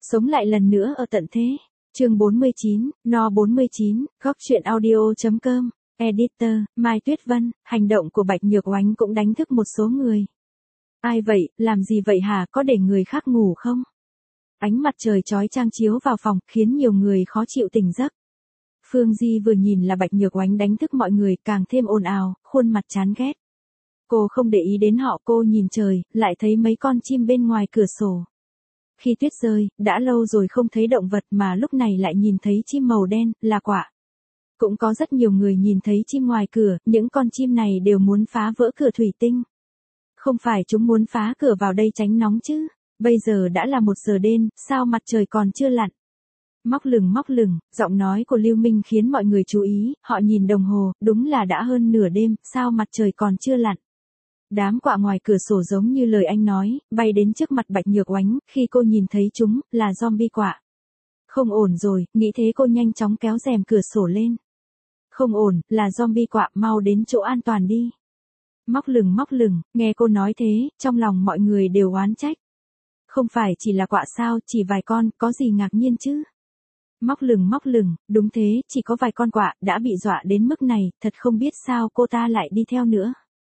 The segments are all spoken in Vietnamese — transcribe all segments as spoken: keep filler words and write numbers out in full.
Sống lại lần nữa ở tận thế. Chương bốn mươi chín, no bốn mươi chín, góc truyện audio.com, Editor, Mai Tuyết Vân, hành động của Bạch Nhược Oánh cũng đánh thức một số người. Ai vậy, làm gì vậy hả, có để người khác ngủ không? Ánh mặt trời chói chang chiếu vào phòng, khiến nhiều người khó chịu tỉnh giấc. Phương Di vừa nhìn là Bạch Nhược Oánh đánh thức mọi người, càng thêm ồn ào, khuôn mặt chán ghét. Cô không để ý đến họ, cô nhìn trời, lại thấy mấy con chim bên ngoài cửa sổ. Khi tuyết rơi, đã lâu rồi không thấy động vật mà lúc này lại nhìn thấy chim màu đen, là quạ. Cũng có rất nhiều người nhìn thấy chim ngoài cửa, những con chim này đều muốn phá vỡ cửa thủy tinh. Không phải chúng muốn phá cửa vào đây tránh nóng chứ, bây giờ đã là một giờ đêm, sao mặt trời còn chưa lặn. Móc lửng móc lửng, giọng nói của Lưu Minh khiến mọi người chú ý, họ nhìn đồng hồ, đúng là đã hơn nửa đêm, sao mặt trời còn chưa lặn. Đám quạ ngoài cửa sổ giống như lời anh nói, bay đến trước mặt Bạch Nhược Oánh, khi cô nhìn thấy chúng, là zombie quạ. Không ổn rồi, nghĩ thế cô nhanh chóng kéo rèm cửa sổ lên. Không ổn, là zombie quạ, mau đến chỗ an toàn đi. Móc lửng móc lửng, nghe cô nói thế, trong lòng mọi người đều oán trách. Không phải chỉ là quạ sao, chỉ vài con, có gì ngạc nhiên chứ. Móc lửng móc lửng, đúng thế, chỉ có vài con quạ, đã bị dọa đến mức này, thật không biết sao cô ta lại đi theo nữa.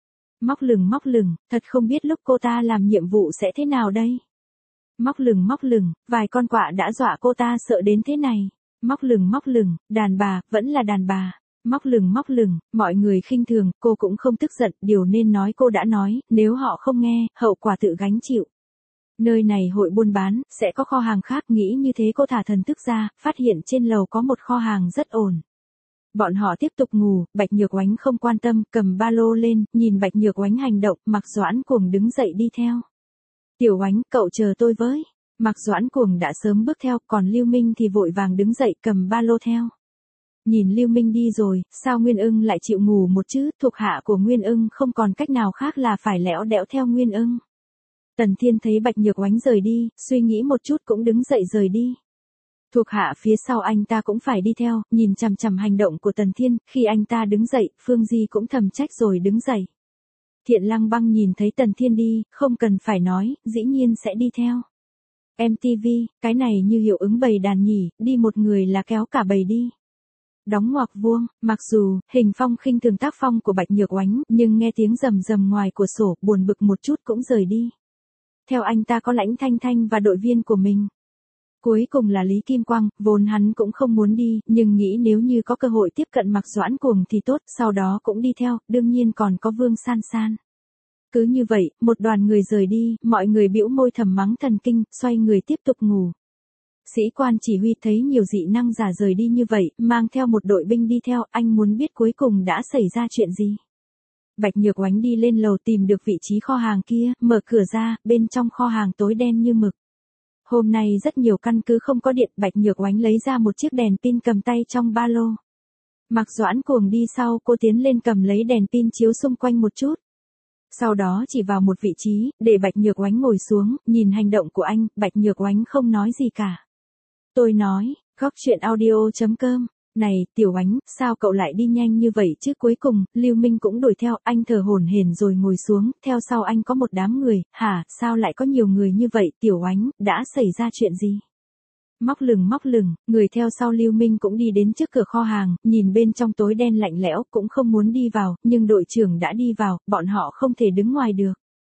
Móc lửng móc lửng, thật không biết lúc cô ta làm nhiệm vụ sẽ thế nào đây. Móc lửng móc lửng, vài con quạ đã dọa cô ta sợ đến thế này. Móc lửng móc lửng, đàn bà, vẫn là đàn bà. Móc lửng móc lửng, mọi người khinh thường, cô cũng không tức giận, điều nên nói cô đã nói, nếu họ không nghe, hậu quả tự gánh chịu. Nơi này hội buôn bán, sẽ có kho hàng khác, nghĩ như thế cô thả thần thức ra, phát hiện trên lầu có một kho hàng rất ổn. Bọn họ tiếp tục ngủ, Bạch Nhược Oánh không quan tâm, cầm ba lô lên, nhìn Bạch Nhược Oánh hành động, Mạc Doãn Cuồng đứng dậy đi theo. Tiểu Oánh, cậu chờ tôi với. Mạc Doãn Cuồng đã sớm bước theo, còn Lưu Minh thì vội vàng đứng dậy cầm ba lô theo. Nhìn Lưu Minh đi rồi, sao Nguyên Ưng lại chịu ngủ một chứ, thuộc hạ của Nguyên Ưng không còn cách nào khác là phải lẽo đẽo theo Nguyên Ưng. Tần Thiên thấy Bạch Nhược Oánh rời đi, suy nghĩ một chút cũng đứng dậy rời đi. Thuộc hạ phía sau anh ta cũng phải đi theo, nhìn chằm chằm hành động của Tần Thiên, khi anh ta đứng dậy, Phương Di cũng thầm trách rồi đứng dậy. Thiện Lăng Băng nhìn thấy Tần Thiên đi, không cần phải nói, dĩ nhiên sẽ đi theo. em tê vê, cái này như hiệu ứng bầy đàn nhỉ, đi một người là kéo cả bầy đi. Đóng ngoặc vuông, mặc dù, Hình Phong khinh thường tác phong của Bạch Nhược Oánh, nhưng nghe tiếng rầm rầm ngoài cửa sổ, buồn bực một chút cũng rời đi. Theo anh ta có Lãnh Thanh Thanh và đội viên của mình. Cuối cùng là Lý Kim Quang, vốn hắn cũng không muốn đi, nhưng nghĩ nếu như có cơ hội tiếp cận Mạc Doãn Cuồng thì tốt, sau đó cũng đi theo, đương nhiên còn có Vương San San. Cứ như vậy, một đoàn người rời đi, mọi người bĩu môi thầm mắng thần kinh, xoay người tiếp tục ngủ. Sĩ quan chỉ huy thấy nhiều dị năng giả rời đi như vậy, mang theo một đội binh đi theo, anh muốn biết cuối cùng đã xảy ra chuyện gì. Bạch Nhược Oánh đi lên lầu tìm được vị trí kho hàng kia, mở cửa ra, bên trong kho hàng tối đen như mực. Hôm nay rất nhiều căn cứ không có điện, Bạch Nhược Oánh lấy ra một chiếc đèn pin cầm tay trong ba lô. Mạc Doãn Cuồng đi sau, cô tiến lên cầm lấy đèn pin chiếu xung quanh một chút. Sau đó chỉ vào một vị trí, để Bạch Nhược Oánh ngồi xuống, nhìn hành động của anh, Bạch Nhược Oánh không nói gì cả. Tôi nói, góc truyện audio.com, này, Tiểu Oánh, sao cậu lại đi nhanh như vậy chứ? Cuối cùng, Lưu Minh cũng đuổi theo, anh thở hổn hển rồi ngồi xuống, theo sau anh có một đám người, hả, sao lại có nhiều người như vậy, Tiểu Oánh, đã xảy ra chuyện gì? Móc lửng móc lửng, người theo sau Lưu Minh cũng đi đến trước cửa kho hàng, nhìn bên trong tối đen lạnh lẽo, cũng không muốn đi vào, nhưng đội trưởng đã đi vào, bọn họ không thể đứng ngoài được.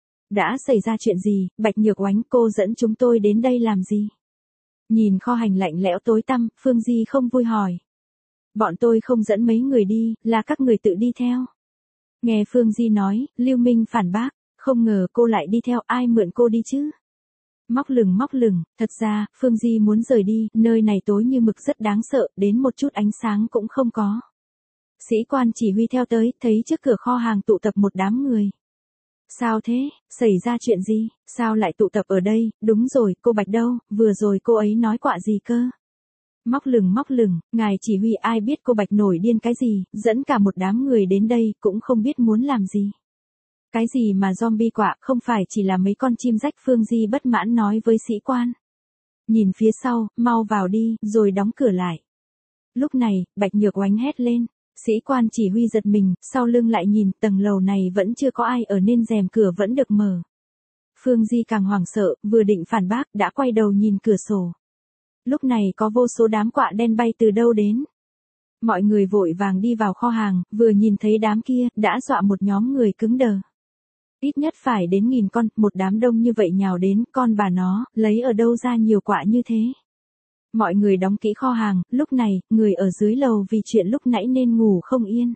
Đã xảy ra chuyện gì, Bạch Nhược Oánh, cô dẫn chúng tôi đến đây làm gì? Nhìn kho hành lạnh lẽo tối tăm, Phương Di không vui hỏi. Bọn tôi không dẫn mấy người đi, là các người tự đi theo. Nghe Phương Di nói, Lưu Minh phản bác, không ngờ cô lại đi theo, ai mượn cô đi chứ? Móc lửng móc lửng, thật ra, Phương Di muốn rời đi, nơi này tối như mực rất đáng sợ, đến một chút ánh sáng cũng không có. Sĩ quan chỉ huy theo tới, thấy trước cửa kho hàng tụ tập một đám người. Sao thế, xảy ra chuyện gì, sao lại tụ tập ở đây, đúng rồi, cô Bạch đâu, vừa rồi cô ấy nói quạ gì cơ? Móc lửng móc lửng, ngài chỉ huy ai biết cô Bạch nổi điên cái gì, dẫn cả một đám người đến đây, cũng không biết muốn làm gì. Cái gì mà zombie quạ, không phải chỉ là mấy con chim rách, Phương Di bất mãn nói với sĩ quan. Nhìn phía sau, mau vào đi, rồi đóng cửa lại. Lúc này, Bạch Nhược Oánh hét lên. Sĩ quan chỉ huy giật mình, sau lưng lại nhìn, tầng lầu này vẫn chưa có ai ở nên rèm cửa vẫn được mở. Phương Di càng hoảng sợ, vừa định phản bác, đã quay đầu nhìn cửa sổ. Lúc này có vô số đám quạ đen bay từ đâu đến. Mọi người vội vàng đi vào kho hàng, vừa nhìn thấy đám kia, đã dọa một nhóm người cứng đờ. Ít nhất phải đến nghìn con, một đám đông như vậy nhào đến, con bà nó, lấy ở đâu ra nhiều quạ như thế. Mọi người đóng kỹ kho hàng, lúc này, người ở dưới lầu vì chuyện lúc nãy nên ngủ không yên.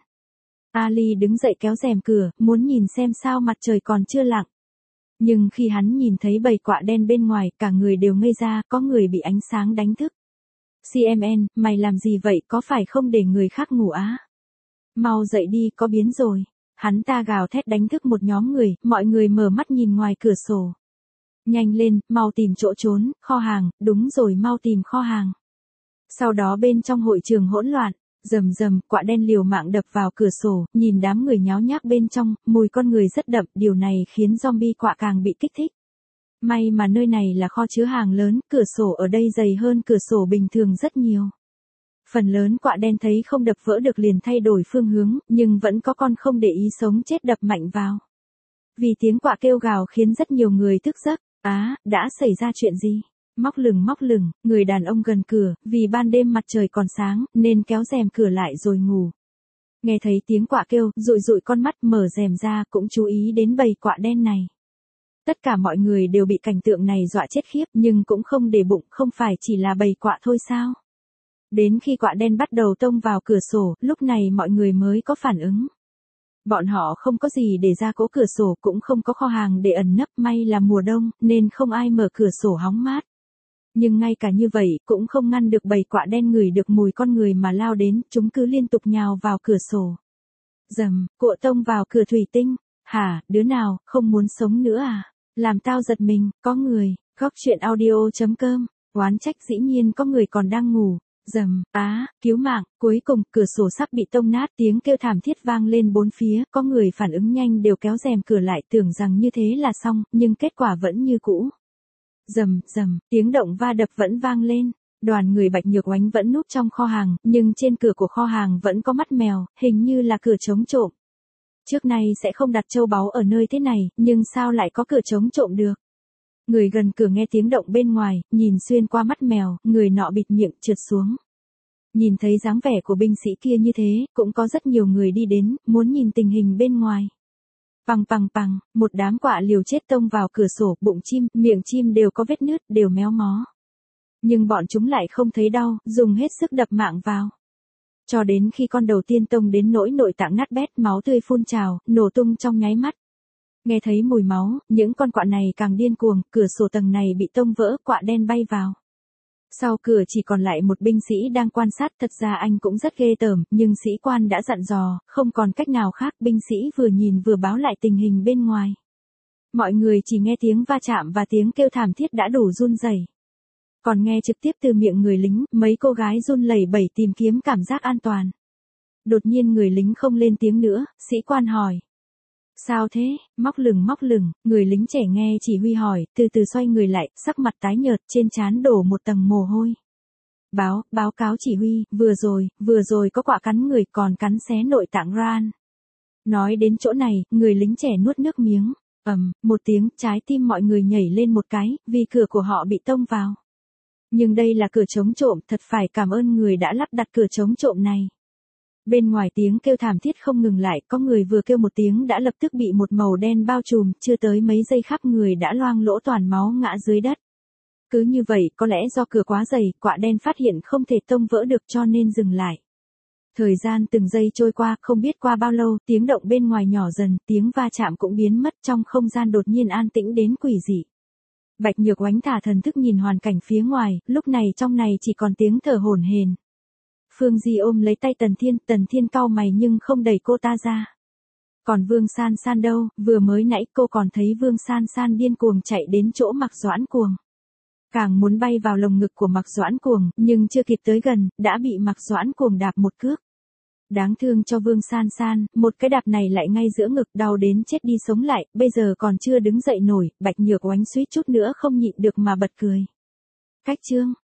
Ali đứng dậy kéo rèm cửa, muốn nhìn xem sao mặt trời còn chưa lặn. Nhưng khi hắn nhìn thấy bầy quạ đen bên ngoài, cả người đều ngây ra, có người bị ánh sáng đánh thức. xê em en, mày làm gì vậy, có phải không để người khác ngủ á? Mau dậy đi, có biến rồi. Hắn ta gào thét đánh thức một nhóm người, mọi người mở mắt nhìn ngoài cửa sổ. Nhanh lên, mau tìm chỗ trốn, kho hàng, đúng rồi, mau tìm kho hàng. Sau đó bên trong hội trường hỗn loạn, rầm rầm, quạ đen liều mạng đập vào cửa sổ, nhìn đám người nháo nhác bên trong, mùi con người rất đậm, điều này khiến zombie quạ càng bị kích thích. May mà nơi này là kho chứa hàng lớn, cửa sổ ở đây dày hơn cửa sổ bình thường rất nhiều. Phần lớn quạ đen thấy không đập vỡ được liền thay đổi phương hướng, nhưng vẫn có con không để ý sống chết đập mạnh vào. Vì tiếng quạ kêu gào khiến rất nhiều người thức giấc. Á, đã xảy ra chuyện gì? Móc lửng móc lửng, người đàn ông gần cửa, vì ban đêm mặt trời còn sáng, nên kéo rèm cửa lại rồi ngủ. Nghe thấy tiếng quạ kêu, dụi dụi con mắt mở rèm ra cũng chú ý đến bầy quạ đen này. Tất cả mọi người đều bị cảnh tượng này dọa chết khiếp nhưng cũng không để bụng, không phải chỉ là bầy quạ thôi sao? Đến khi quạ đen bắt đầu tông vào cửa sổ, lúc này mọi người mới có phản ứng. Bọn họ không có gì để ra cố cửa sổ cũng không có kho hàng để ẩn nấp, may là mùa đông nên không ai mở cửa sổ hóng mát. Nhưng ngay cả như vậy cũng không ngăn được bầy quạ đen ngửi được mùi con người mà lao đến, chúng cứ liên tục nhào vào cửa sổ. Dầm, cộ tông vào cửa thủy tinh. Hả, đứa nào, không muốn sống nữa à? Làm tao giật mình, có người, góc chuyện audio chấm com, oán trách dĩ nhiên có người còn đang ngủ. Dầm, á, cứu mạng, cuối cùng, cửa sổ sắp bị tông nát, tiếng kêu thảm thiết vang lên bốn phía, có người phản ứng nhanh đều kéo rèm cửa lại tưởng rằng như thế là xong, nhưng kết quả vẫn như cũ. Dầm, dầm, tiếng động va đập vẫn vang lên, đoàn người Bạch Nhược Oánh vẫn núp trong kho hàng, nhưng trên cửa của kho hàng vẫn có mắt mèo, hình như là cửa chống trộm. Trước nay sẽ không đặt châu báu ở nơi thế này, nhưng sao lại có cửa chống trộm được? Người gần cửa nghe tiếng động bên ngoài, nhìn xuyên qua mắt mèo, người nọ bịt miệng trượt xuống. Nhìn thấy dáng vẻ của binh sĩ kia như thế, cũng có rất nhiều người đi đến, muốn nhìn tình hình bên ngoài. Pằng pằng pằng, một đám quạ liều chết tông vào cửa sổ, bụng chim, miệng chim đều có vết nứt, đều méo mó. Nhưng bọn chúng lại không thấy đau, dùng hết sức đập mạng vào. Cho đến khi con đầu tiên tông đến nỗi nội tạng nát bét, máu tươi phun trào, nổ tung trong nháy mắt. Nghe thấy mùi máu, những con quạ này càng điên cuồng, cửa sổ tầng này bị tông vỡ, quạ đen bay vào. Sau cửa chỉ còn lại một binh sĩ đang quan sát, thật ra anh cũng rất ghê tởm, nhưng sĩ quan đã dặn dò, không còn cách nào khác, binh sĩ vừa nhìn vừa báo lại tình hình bên ngoài. Mọi người chỉ nghe tiếng va chạm và tiếng kêu thảm thiết đã đủ run rẩy. Còn nghe trực tiếp từ miệng người lính, mấy cô gái run lẩy bẩy tìm kiếm cảm giác an toàn. Đột nhiên người lính không lên tiếng nữa, sĩ quan hỏi. Sao thế, móc lửng móc lửng, người lính trẻ nghe chỉ huy hỏi, từ từ xoay người lại, sắc mặt tái nhợt, trên trán đổ một tầng mồ hôi. Báo, báo cáo chỉ huy, vừa rồi, vừa rồi có quạ cắn người còn cắn xé nội tạng Ran. Nói đến chỗ này, người lính trẻ nuốt nước miếng, ầm, một tiếng, trái tim mọi người nhảy lên một cái, vì cửa của họ bị tông vào. Nhưng đây là cửa chống trộm, thật phải cảm ơn người đã lắp đặt cửa chống trộm này. Bên ngoài tiếng kêu thảm thiết không ngừng lại, có người vừa kêu một tiếng đã lập tức bị một màu đen bao trùm, chưa tới mấy giây khắp người đã loang lỗ toàn máu ngã dưới đất. Cứ như vậy, có lẽ do cửa quá dày, quạ đen phát hiện không thể tông vỡ được cho nên dừng lại. Thời gian từng giây trôi qua, không biết qua bao lâu, tiếng động bên ngoài nhỏ dần, tiếng va chạm cũng biến mất, trong không gian đột nhiên an tĩnh đến quỷ dị. Bạch Nhược Oánh thả thần thức nhìn hoàn cảnh phía ngoài, lúc này trong này chỉ còn tiếng thở hổn hển. Phương Di ôm lấy tay Tần Thiên, Tần Thiên cau mày nhưng không đẩy cô ta ra. Còn Vương San San đâu, vừa mới nãy cô còn thấy Vương San San điên cuồng chạy đến chỗ Mạc Doãn Cuồng. Càng muốn bay vào lồng ngực của Mạc Doãn Cuồng, nhưng chưa kịp tới gần, đã bị Mạc Doãn Cuồng đạp một cước. Đáng thương cho Vương San San, một cái đạp này lại ngay giữa ngực, đau đến chết đi sống lại, bây giờ còn chưa đứng dậy nổi, Bạch Nhược Oánh suýt chút nữa không nhịn được mà bật cười. Cách chương